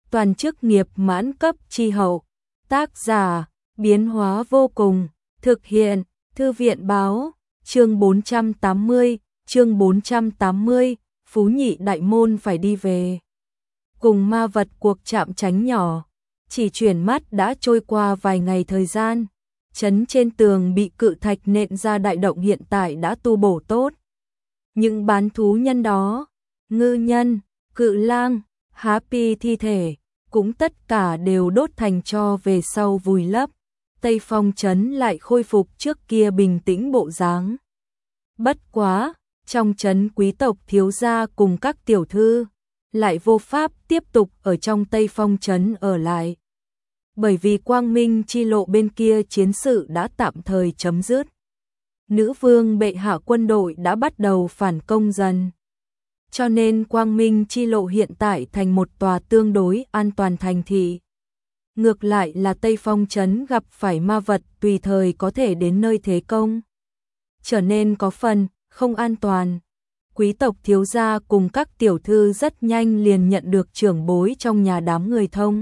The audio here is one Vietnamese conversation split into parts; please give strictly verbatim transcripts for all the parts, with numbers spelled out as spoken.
toàn chức nghiệp mãn cấp chi hậu. Tác giả, biến hóa vô cùng, thực hiện, Thư viện báo, chương bốn trăm tám mươi, chương bốn trăm tám mươi, Phú Nhị Đại Môn phải đi về. Cùng ma vật cuộc chạm tránh nhỏ, chỉ chuyển mắt đã trôi qua vài ngày thời gian, chấn trên tường bị cự thạch nện ra đại động hiện tại đã tu bổ tốt. Những bán thú nhân đó, ngư nhân, cự lang, há pi thi thể, cũng tất cả đều đốt thành tro về sau vùi lấp. Tây Phong trấn lại khôi phục trước kia bình tĩnh bộ dáng. Bất quá, trong trấn quý tộc thiếu gia cùng các tiểu thư, lại vô pháp tiếp tục ở trong Tây Phong trấn ở lại. Bởi vì Quang Minh chi lộ bên kia chiến sự đã tạm thời chấm dứt. Nữ vương bệ hạ quân đội đã bắt đầu phản công dần. Cho nên Quang Minh chi lộ hiện tại thành một tòa tương đối an toàn thành thị. Ngược lại là Tây Phong trấn gặp phải ma vật tùy thời có thể đến nơi thế công. Trở nên có phần không an toàn. Quý tộc thiếu gia cùng các tiểu thư rất nhanh liền nhận được trưởng bối trong nhà đám người thông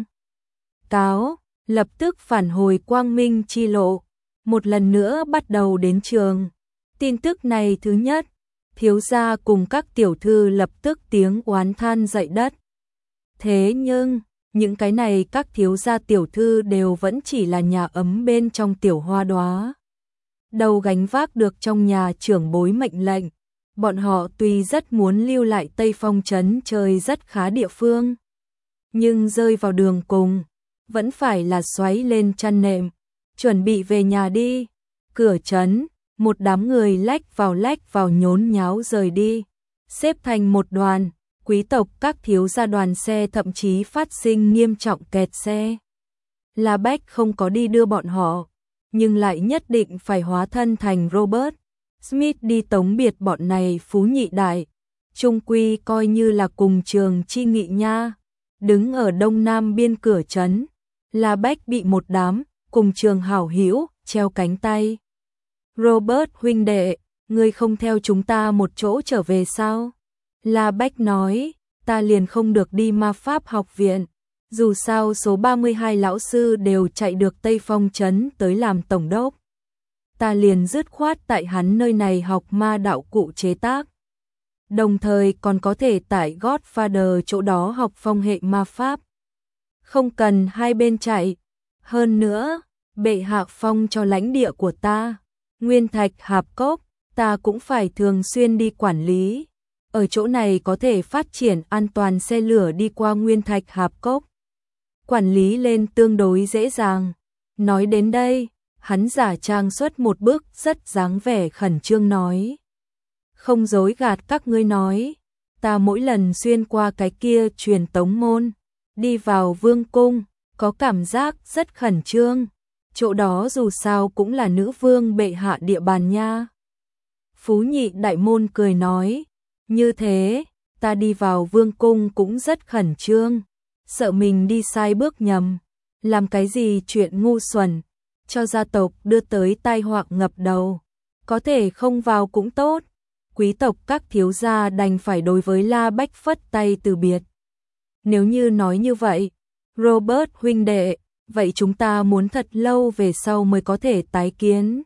cáo, lập tức phản hồi Quang Minh chi lộ, một lần nữa bắt đầu đến trường. Tin tức này thứ nhất, thiếu gia cùng các tiểu thư lập tức tiếng oán than dậy đất. Thế nhưng, những cái này các thiếu gia tiểu thư đều vẫn chỉ là nhà ấm bên trong tiểu hoa đóa. Đầu gánh vác được trong nhà trưởng bối mệnh lệnh, bọn họ tuy rất muốn lưu lại Tây Phong trấn chơi rất khá địa phương, nhưng rơi vào đường cùng, vẫn phải là xoáy lên chăn nệm, chuẩn bị về nhà đi. Cửa trấn, một đám người lách vào lách vào nhốn nháo rời đi, xếp thành một đoàn, quý tộc các thiếu gia đoàn xe thậm chí phát sinh nghiêm trọng kẹt xe. La Bách không có đi đưa bọn họ, nhưng lại nhất định phải hóa thân thành Robert Smith đi tống biệt bọn này Phú Nhị Đại, chung quy coi như là cùng trường chi nghị nha. Đứng ở đông nam biên cửa trấn, La Bách bị một đám cùng trường hảo hữu treo cánh tay. Robert huynh đệ, ngươi không theo chúng ta một chỗ trở về sao? La Bách nói, ta liền không được đi ma pháp học viện, dù sao số ba mươi hai lão sư đều chạy được Tây Phong trấn tới làm tổng đốc. Ta liền dứt khoát tại hắn nơi này học ma đạo cụ chế tác. Đồng thời còn có thể tại Godfather chỗ đó học phong hệ ma pháp. Không cần hai bên chạy. Hơn nữa, bệ hạ phong cho lãnh địa của ta, Nguyên Thạch Hạp Cốc, ta cũng phải thường xuyên đi quản lý. Ở chỗ này có thể phát triển an toàn xe lửa đi qua Nguyên Thạch Hạp Cốc. Quản lý lên tương đối dễ dàng. Nói đến đây, hắn giả trang xuất một bước rất dáng vẻ khẩn trương nói. Không dối gạt các ngươi nói, ta mỗi lần xuyên qua cái kia truyền tống môn, đi vào vương cung, có cảm giác rất khẩn trương. Chỗ đó dù sao cũng là nữ vương bệ hạ địa bàn nha. Phú Nhị Đại Môn cười nói, như thế, ta đi vào vương cung cũng rất khẩn trương, sợ mình đi sai bước nhầm, làm cái gì chuyện ngu xuẩn, cho gia tộc đưa tới tai họa ngập đầu, có thể không vào cũng tốt. Quý tộc các thiếu gia đành phải đối với La Bách phất tay từ biệt. Nếu như nói như vậy, Robert huynh đệ, vậy chúng ta muốn thật lâu về sau mới có thể tái kiến.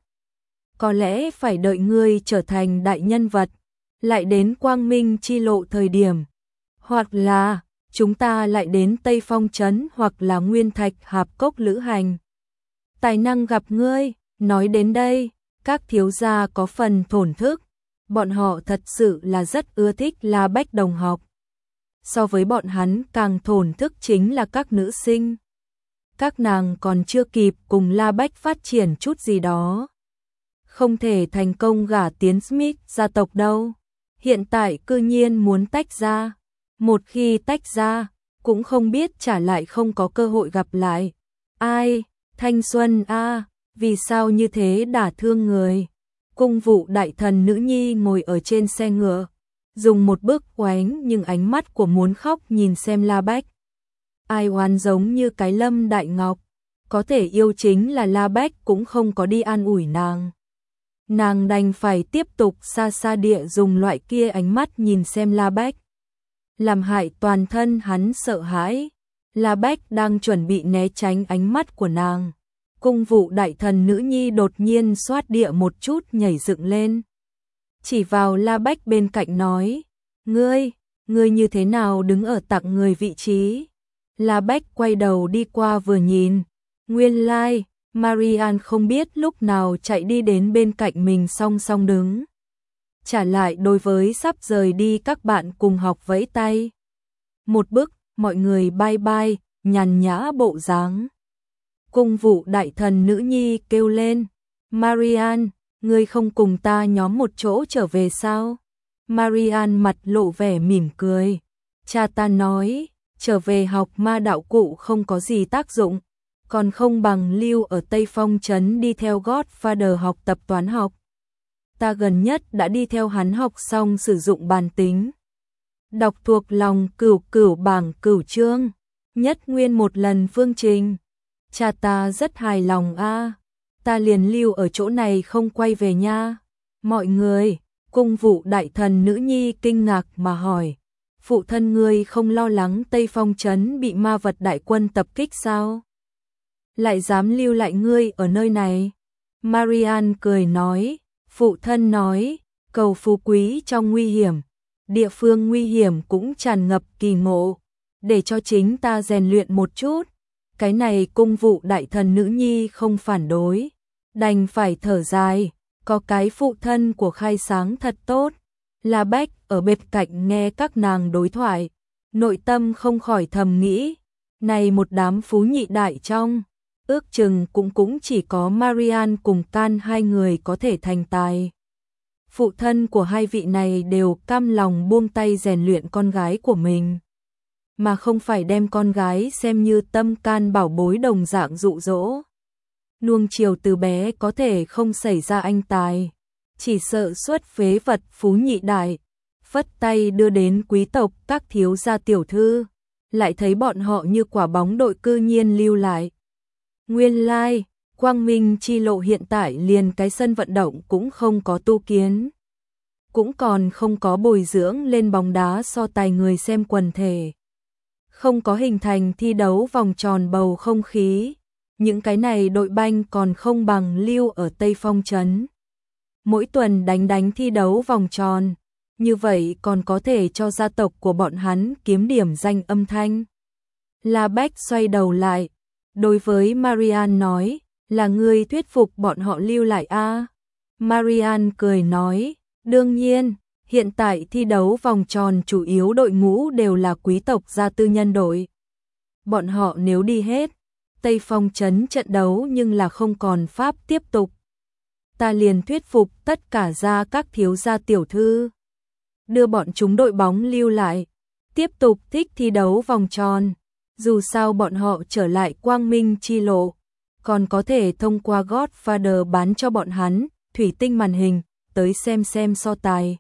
Có lẽ phải đợi ngươi trở thành đại nhân vật, lại đến Quang Minh chi lộ thời điểm. Hoặc là, chúng ta lại đến Tây Phong trấn hoặc là Nguyên Thạch Hạp Cốc lữ hành. Tài năng gặp ngươi, nói đến đây, các thiếu gia có phần thổn thức. Bọn họ thật sự là rất ưa thích La Bách đồng học. So với bọn hắn càng thổn thức chính là các nữ sinh. Các nàng còn chưa kịp cùng La Bách phát triển chút gì đó. Không thể thành công gả tiến Smith gia tộc đâu. Hiện tại cư nhiên muốn tách ra. Một khi tách ra, cũng không biết trả lại không có cơ hội gặp lại. Ai, thanh xuân a, vì sao như thế đả thương người. Cung vụ đại thần nữ nhi ngồi ở trên xe ngựa, dùng một bức oánh nhưng ánh mắt của muốn khóc nhìn xem La Bách. Ai oán giống như cái Lâm Đại Ngọc, có thể yêu chính là La Bách cũng không có đi an ủi nàng. Nàng đành phải tiếp tục xa xa địa dùng loại kia ánh mắt nhìn xem La Bách. Làm hại toàn thân hắn sợ hãi, La Bách đang chuẩn bị né tránh ánh mắt của nàng. Cung vụ đại thần nữ nhi đột nhiên xoát địa một chút nhảy dựng lên. Chỉ vào La Bách bên cạnh nói, ngươi, ngươi như thế nào đứng ở tặng người vị trí? La Bách quay đầu đi qua vừa nhìn, nguyên lai, like, Marian không biết lúc nào chạy đi đến bên cạnh mình song song đứng. Trả lại đối với sắp rời đi các bạn cùng học vẫy tay. Một bước, mọi người bye bye, nhàn nhã bộ dáng. Cung vụ đại thần nữ nhi kêu lên, Marian, ngươi không cùng ta nhóm một chỗ trở về sao? Marian mặt lộ vẻ mỉm cười. Cha ta nói, trở về học ma đạo cụ không có gì tác dụng, còn không bằng lưu ở Tây Phong Trấn đi theo Godfather học tập toán học. Ta gần nhất đã đi theo hắn học xong sử dụng bàn tính. Đọc thuộc lòng cửu cửu bảng cửu chương, nhất nguyên một lần phương trình. Cha ta rất hài lòng a, ta liền lưu ở chỗ này không quay về nha. Mọi người, cung vụ đại thần nữ nhi kinh ngạc mà hỏi, phụ thân ngươi không lo lắng Tây Phong Trấn bị ma vật đại quân tập kích sao? Lại dám lưu lại ngươi ở nơi này? Marian cười nói, phụ thân nói, cầu phú quý trong nguy hiểm, địa phương nguy hiểm cũng tràn ngập kỳ ngộ, để cho chính ta rèn luyện một chút. Cái này cung vụ đại thần nữ nhi không phản đối, đành phải thở dài, có cái phụ thân của khai sáng thật tốt. La Bách ở bên cạnh nghe các nàng đối thoại, nội tâm không khỏi thầm nghĩ, này một đám phú nhị đại trong, ước chừng cũng cũng chỉ có Marian cùng Can hai người có thể thành tài. Phụ thân của hai vị này đều cam lòng buông tay rèn luyện con gái của mình, mà không phải đem con gái xem như tâm can bảo bối đồng dạng dụ dỗ. Nuông chiều từ bé có thể không xảy ra anh tài, chỉ sợ xuất phế vật phú nhị đại, phất tay đưa đến quý tộc các thiếu gia tiểu thư, lại thấy bọn họ như quả bóng đội cư nhiên lưu lại. Nguyên lai, like, Quang Minh chi lộ hiện tại liền cái sân vận động cũng không có tu kiến, cũng còn không có bồi dưỡng lên bóng đá so tài người xem quần thể, không có hình thành thi đấu vòng tròn bầu không khí. Những cái này đội banh còn không bằng lưu ở Tây Phong Trấn. Mỗi tuần đánh đánh thi đấu vòng tròn, như vậy còn có thể cho gia tộc của bọn hắn kiếm điểm danh âm thanh. La Bách xoay đầu lại, đối với Marian nói, là ngươi thuyết phục bọn họ lưu lại a? À? Marian cười nói, đương nhiên, hiện tại thi đấu vòng tròn chủ yếu đội ngũ đều là quý tộc gia tư nhân đội. Bọn họ nếu đi hết, Tây Phong Trấn trận đấu nhưng là không còn pháp tiếp tục. Ta liền thuyết phục tất cả gia các thiếu gia tiểu thư, đưa bọn chúng đội bóng lưu lại, tiếp tục thích thi đấu vòng tròn. Dù sao bọn họ trở lại Quang Minh chi lộ, còn có thể thông qua Godfather bán cho bọn hắn thủy tinh màn hình, tới xem xem so tài.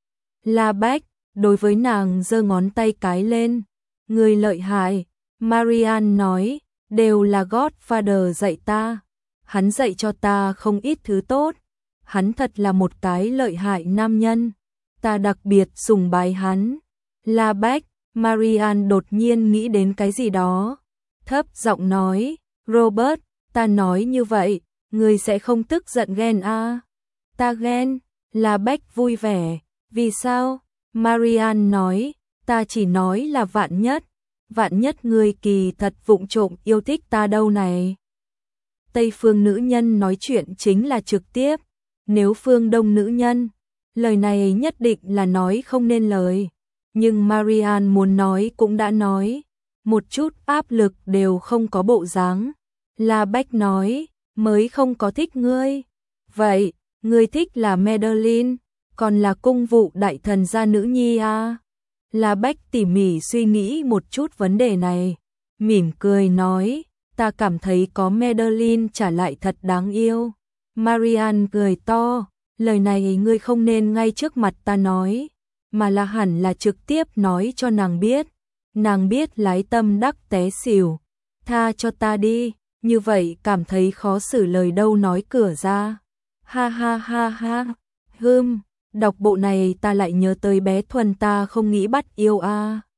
La Bách đối với nàng giơ ngón tay cái lên, người lợi hại. Marian nói, đều là Godfather dạy ta, hắn dạy cho ta không ít thứ tốt, hắn thật là một cái lợi hại nam nhân, ta đặc biệt sùng bái hắn. La Bách, Marian đột nhiên nghĩ đến cái gì đó, thấp giọng nói, Robert, ta nói như vậy, ngươi sẽ không tức giận ghen a? À? Ta ghen. La Bách vui vẻ, vì sao? Marian nói, ta chỉ nói là vạn nhất, vạn nhất ngươi kỳ thật vụng trộm yêu thích ta đâu này. Tây phương nữ nhân nói chuyện chính là trực tiếp, nếu phương đông nữ nhân, lời này nhất định là nói không nên lời. Nhưng Marian muốn nói cũng đã nói, một chút áp lực đều không có bộ dáng. La Bách nói, mới không có thích ngươi. Vậy, ngươi thích là Madeline, còn là cung vụ đại thần gia nữ nhi à? La Bách tỉ mỉ suy nghĩ một chút vấn đề này, mỉm cười nói, ta cảm thấy có Madeline trả lại thật đáng yêu. Marian cười to, lời này ngươi không nên ngay trước mặt ta nói, mà là hẳn là trực tiếp nói cho nàng biết. Nàng biết lái tâm đắc té xỉu, tha cho ta đi, như vậy cảm thấy khó xử lời đâu nói cửa ra. Ha ha ha ha, hưm, đọc bộ này ta lại nhớ tới bé Thuần ta không nghĩ bắt yêu a. À.